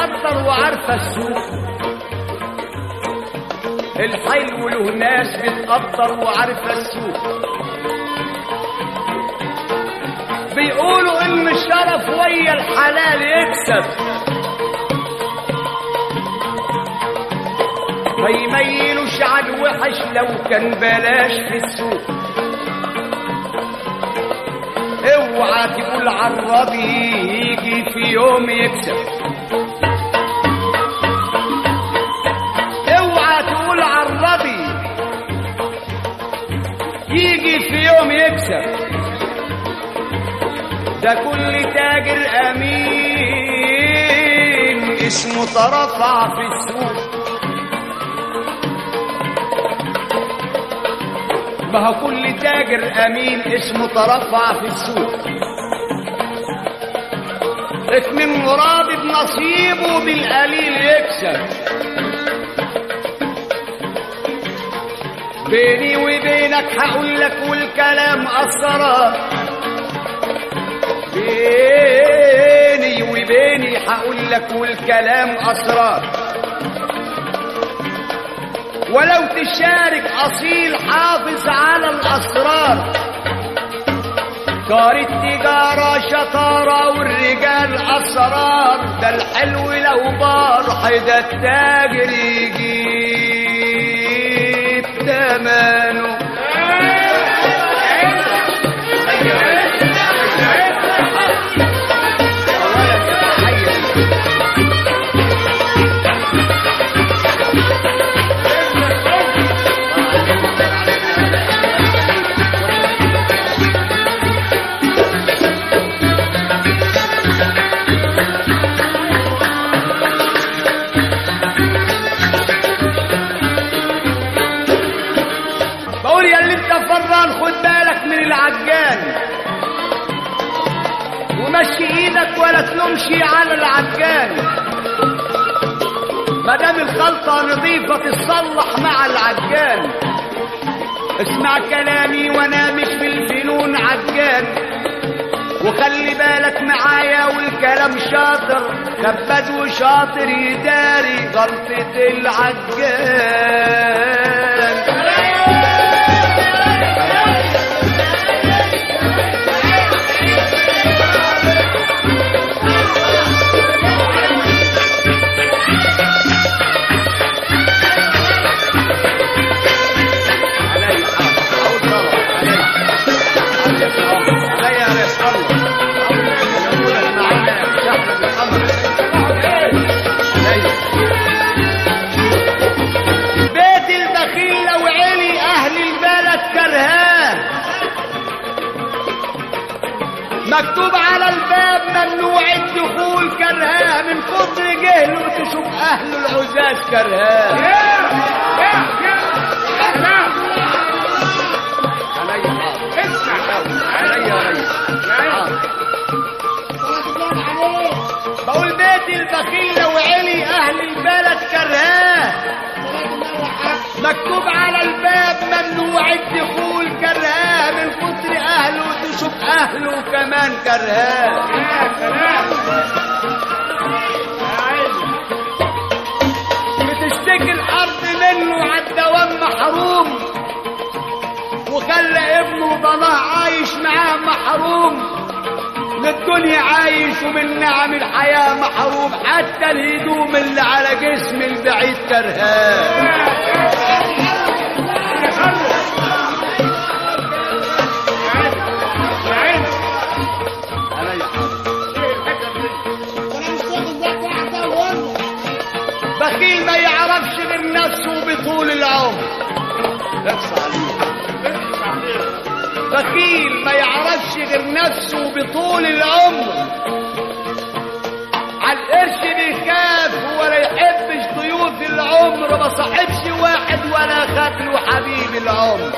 بتقدر وعارفة السوق، الحلو له ناس بتقدر وعارفة السوق. بيقولوا ان الشرف ويا الحلال يكسب، ما يميلوش على الوحش لو كان بلاش في السوق. اوعى تقول عالراضي يجي في يوم يكسب، اوعى تقول عالراضي يجي في يوم يكسب. ده كل تاجر امين اسمه ترفع في السوق. ما هو كل تاجر امين اسمه ترفع في السوق. اتمن راضي بنصيبه بالقليل يكسب. بيني وبينك هقول لك والكلام اسرار، بيني وبيني هقول لك والكلام اسرار. ولو تشارك اصيل حافظ على الاسرار. دار التجاره شطاره والرجال اسرار، ده الحلو لو بار ده التاجر يجيب ثمنه. خد بالك من العجان ومشي ايدك ولا تلومشي على العجان. مادام الخلطة نظيفة تتصلح مع العجان. اسمع كلامي وانا مش بالفنون عجان، وخلي بالك معايا والكلام شاطر. خباز وشاطر يداري غلطة العجان. بيت البخيل لو علي اهل البلد كرهاه، مكتوب على الباب ممنوع الدخول كرهاه. من كتر جهله تشوف اهل العزاز كرهاه. بقول بيت البخيل لو علي اهل البلد كرهاه، مكتوب على الباب ممنوع الدخول كرهاه. من كتر اهله تشوف اهله كمان كرهاه. بتشتكي الارض منه عالدوام محروم، وخلى ابنه ضناه عايش معاه محروم. للدنيا عايش ومن نعم الحياة محروم، حتى الهدوم اللي على جسم البعيد كرهاه. بخيل ما يعرفش غير نفسه بطول العمر. بخيل ما يعرفش غير نفسه بطول العمر. عالقرش بيخاف ولا يحبش ضيوف العمر. ما صاحبش واحد ولا خد له حبيب العمر.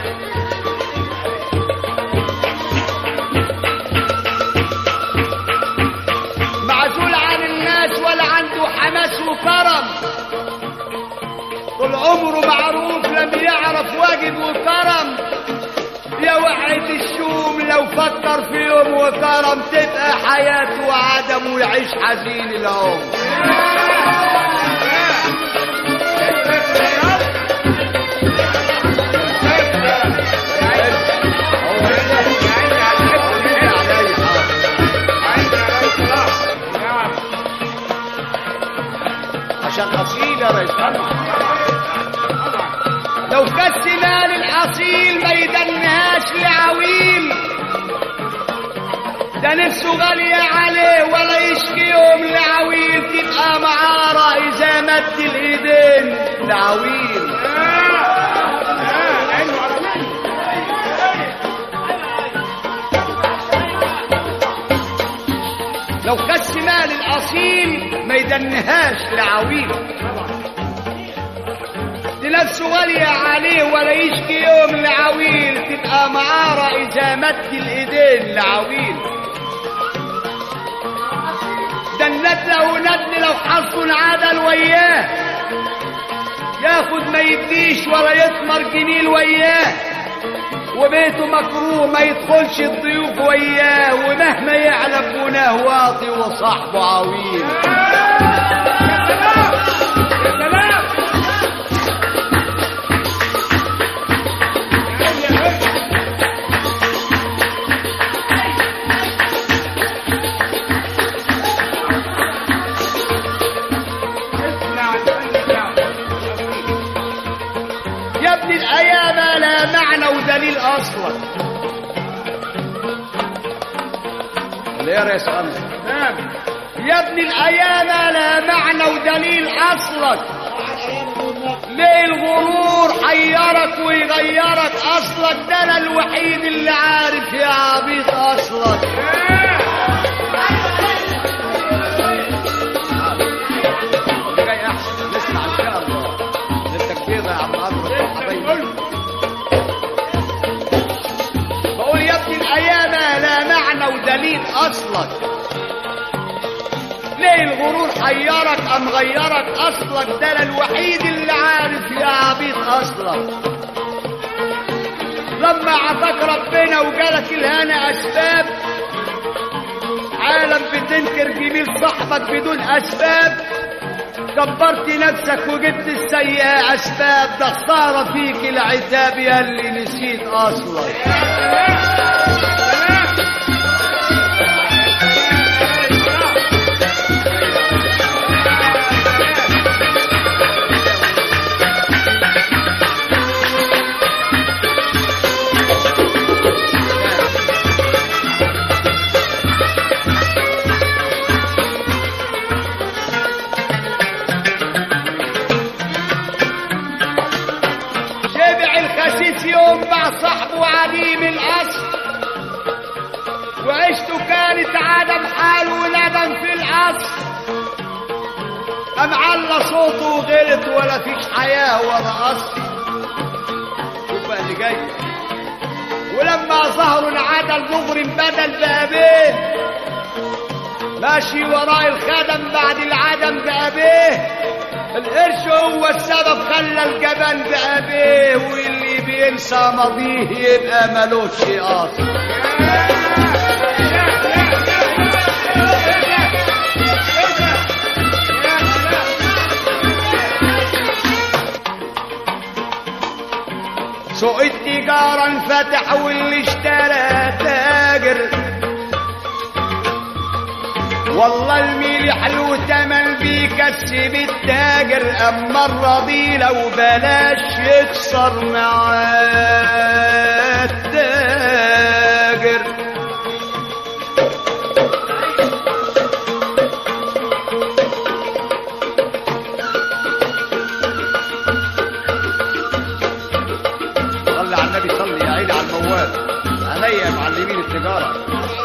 معزول عن الناس ولا عنده حماس وكرم. طول عمره معروف لم يعرف واجب وكرم. يا وحيد الشوم لو فكر يفكر في يوم وكرم تبقى حياته وعدم ويعيش حزين العمر. عشان أصيل يا ريس. لو كسنا للأصيل ما يدنهاش لعويل، ده نفسه غالية عليه ولا يشكي يوم لعويل، تبقى معارة إذا مد الإيدين لعويل. لو كسنا للأصيل ما يدنهاش لعويل، نفسه غالية عليه ولا يشكي يوم لعويل، تبقى معارة إذا مد الإيدين لعويل. ده الندل وندل لو حظه انعدل وياه، ياخد ما يديش ولا يثمر جميل وياه، وبيته مكروه ما يدخلش الضيوف وياه، ومهما يعلم بناه واطي وصاحبه عويل. الأيام لا معنى ودليل أصلا. ليه يا ريس حمزة؟ نعم يا ابن الأيام لا معنى ودليل أصلا. ليه الغرور حيرك ويغيرك أصلك؟ ده أنا الوحيد اللي عارف يا عبيط أصلك. جاي أحسن نسمع إن شاء الله للتكبير يا عم عمرو. بقول يا ابن الأيام لا معنى ودليل أصلك. ليه الغرور حيرك أم غيرك أصلك؟ ده أنا الوحيد اللي عارف يا عبيط أصلك. لما عطاك ربنا وجالك الهنا أسباب، عالم بتنكر جميل صاحبك بدون أسباب، كبرت نفسك وجبت السيئة أسباب، ده خسارة فيك العتاب يا اللي نسيت أصلك. يوم مع صاحبه عديم الأصل، وعيشته كانت عدم حال وندم في الأصل. أم على صوته وغلط ولا فيش حياة ولا أصل. شوف بقى اللي جاي. ولما ظهروا العدل مغرم بدل بأبيه، ماشي وراء الخدم بعد العدم بأبيه. القرش هو السبب خلى الجبان بأبيه، واللي بينسى ماضيه يبقى ملوش أصل. سوق التجارة انفتح واللي اشترى تاجر، والله الميل حلو تمن بيكسب التاجر. اما الرضي لو بلاش يكسر معاه التاجر. صلي على النبي، صلي يا عيني على الموال. عليا معلمين التجارة.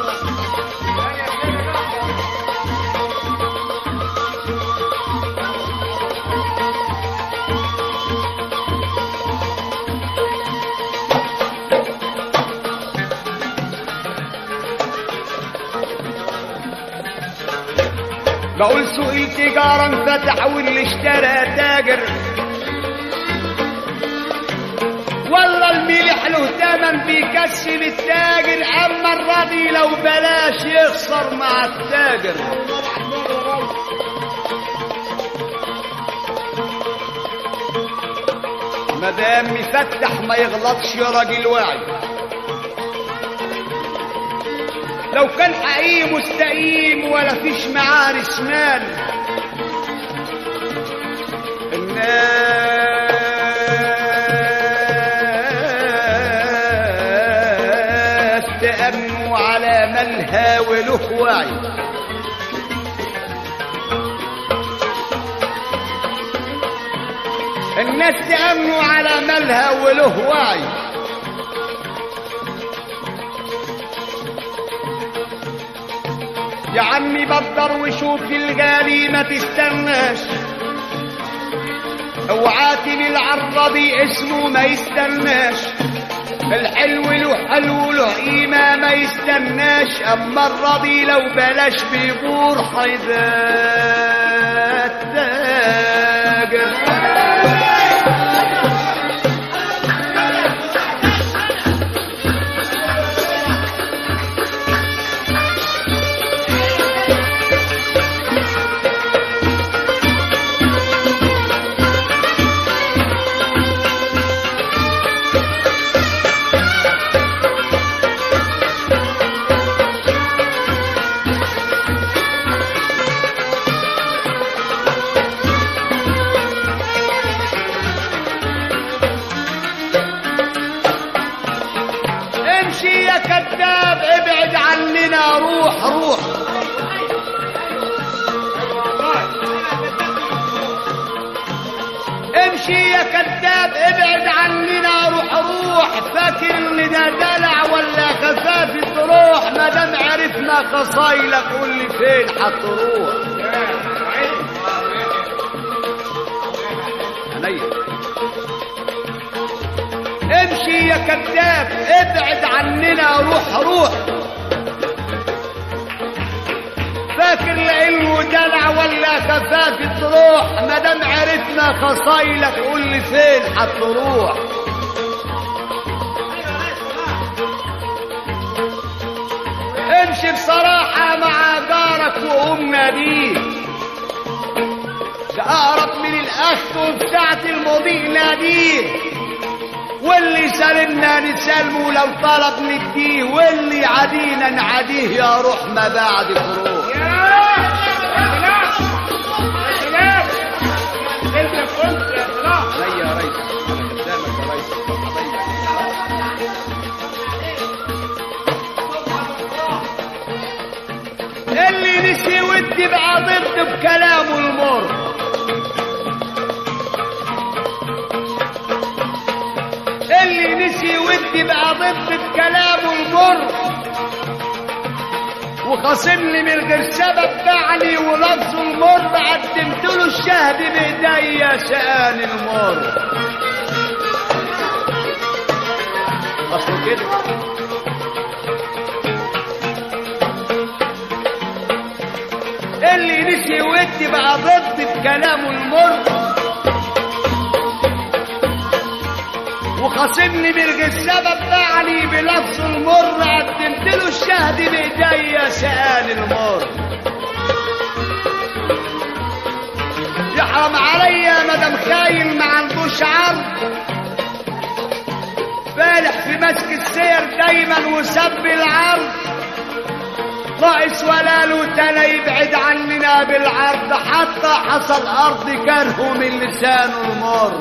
بقول سوق التجارة انفتح واللي اشترى تاجر، والله الملح له تمن بيكسب التاجر، اما الراضي لو بلاش يخسر مع التاجر. مدام مفتح ما يغلطش يا راجل واعي، لو كان حقيقي مستقيم ولا فيش معاه رسمان. الناس تأمنوا على مالها وله وعي، الناس تأمنوا على مالها وله وعي. يا عمي بدر وشوف الغالي ما تستناش، اوعاتي العرضي اسمه ما يستناش، الحلو له حلو له قيمة ما يستناش، اما الراضي لو بلاش بيغور حيذات تاجر. كذاب ابعد عننا، روح روح. امشي يا كذاب ابعد عننا، روح روح. فاكر ان ده دلع ولا خفافة روح؟ ما دام عرفنا خصايلك قول لي فين هتروح. امشي يا كذاب ابعد عننا، روح روح. فاكر لانه دلع ولا خفافة روح؟ ما دام عرفنا خصايلك قول لي فين هتروح. امشي بصراحة مع جارك وقوم ناديه، ده اقرب من الاخ وبساعة المضيء ناديه، واللي سالمنا نسلمه لو طلب نديه، واللي عادينا نعاديه يا روح ما بعد فروح. يا سلام انت قلت يا صلاح. لا يا ريس انا قدامك يا ريس حبيبي. اللي نسي ودي بقى ضد بكلامه المر، اللي نسي ودي بقى ضد بكلامه المر، وخاصمني من غير سبب باعني ولفظه المر، قدمت له الشهد بايديا شقاني المر. اصله كده اللي نسي ودي بقى ضد بكلامه المر، وخاصمني من غير سبب باعني بلفظ المر، قدمت له الشهد بايديا سقاني المر. يحرم عليا مدام خاين ما عندوش عرض، فالح في مسك السير دايما وسب العرض، ناقص ولا له تلا يبعد عننا بالعرض، حتى حصل ارض كرهه من لسانه المر.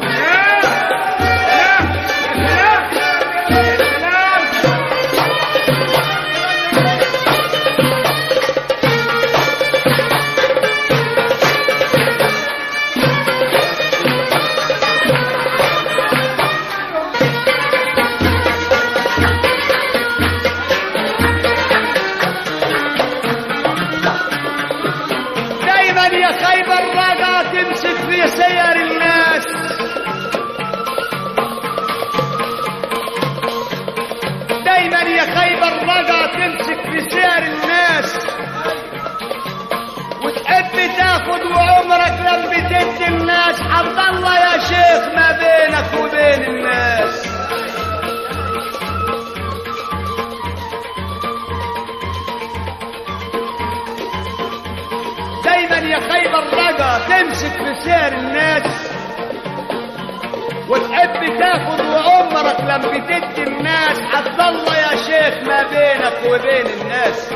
يا خيبر راجع تمسك في سير الناس، دايما يا خيبر راجع تمسك في سير الناس، وتحب تاخد وعمرك لم بتدي الناس، حط الله يا شيخ ما بينك وبين الناس. يا خيب الرجا تمسك في سير الناس وتحب تاخد وعمرك لم بتدي الناس، عبد الله يا شيخ ما بينك وبين الناس.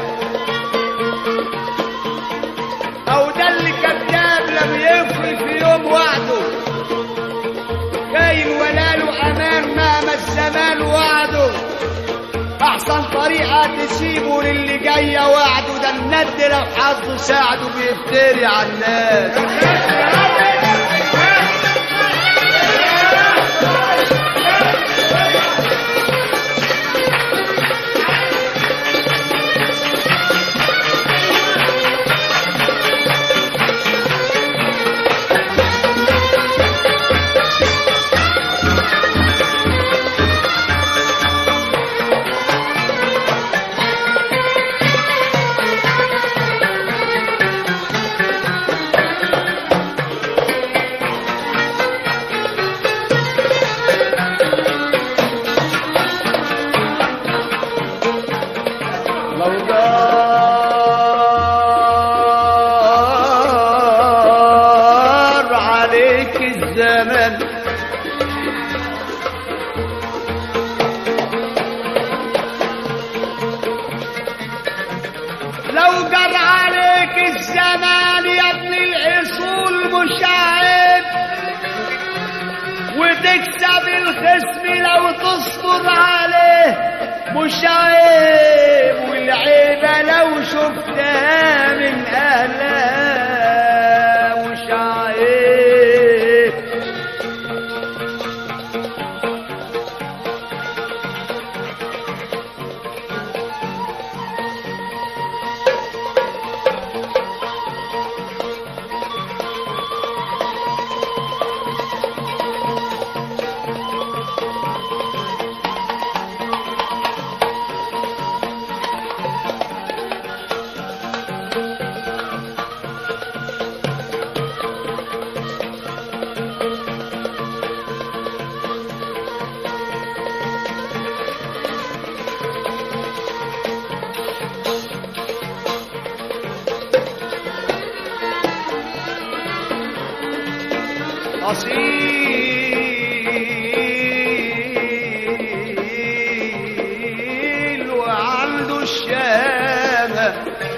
او ده اللي كذاب لم يفي في يوم وعده، كاين ولا له امان مهما الزمان وعده. احسن طريقه تسيبه للي جايه وعده، ده الند لو حظه ساعده بيفتري على الناس. لو جر عليك الزمان يا ابن الاصول مش عيب، وتكسب الخصم لو تصبر عليه مش عيب، والعيبه لو شفتها من اهلها مش عيب. أصيل وعنده الشامة،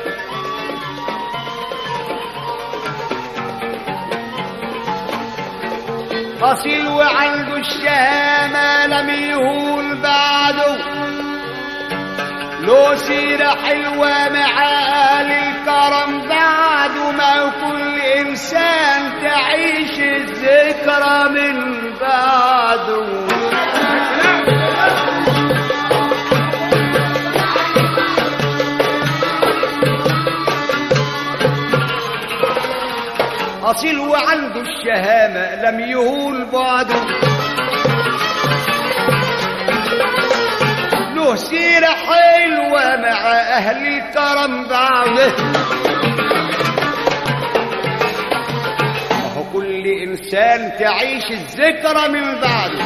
أصيل وعنده الشامة لم يهول بعده، له سيرة حلوة مع أهل الكرم بعده، ما كل إنسان تعيش الذكرى من بعده. أصيل وعنده الشهامة لم يهول بعده، له سيرة حلوة مع أهل الكرم بعده. وهو كل إنسان تعيش الذكرى من بعده.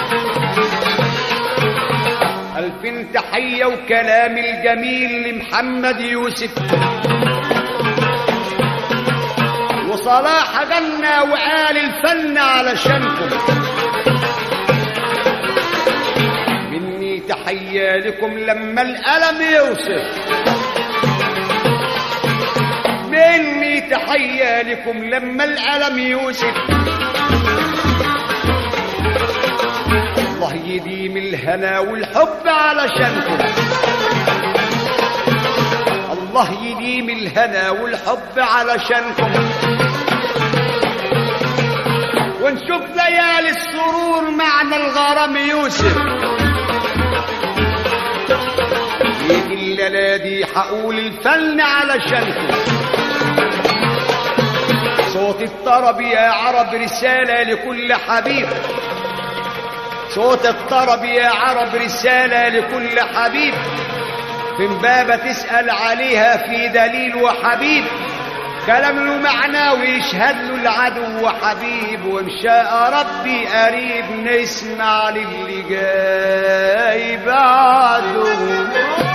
ألف تحية وكلام الجميل لمحمد يوسف، وصلاح غنى وقال الفن علشانكم. مني تحية لكم لما الألم يوصف، مني تحية لكم لما الألم يوصف. الله يديم الهنا والحب علشانكم، الله يديم الهنا والحب علشانكم. ونشوف ليالي السرور معنى الغرام يوسف. يجي الليلة دي حقول الفن علشانكم. صوت الطرب يا عرب رسالة لكل حبيب، صوت الطرب يا عرب رسالة لكل حبيب. في بابة تسأل عليها في دليل وحبيب، كلام له معنى ويشهد له العدو وحبيب. وإن شاء ربي قريب نسمع للي جاي بعده.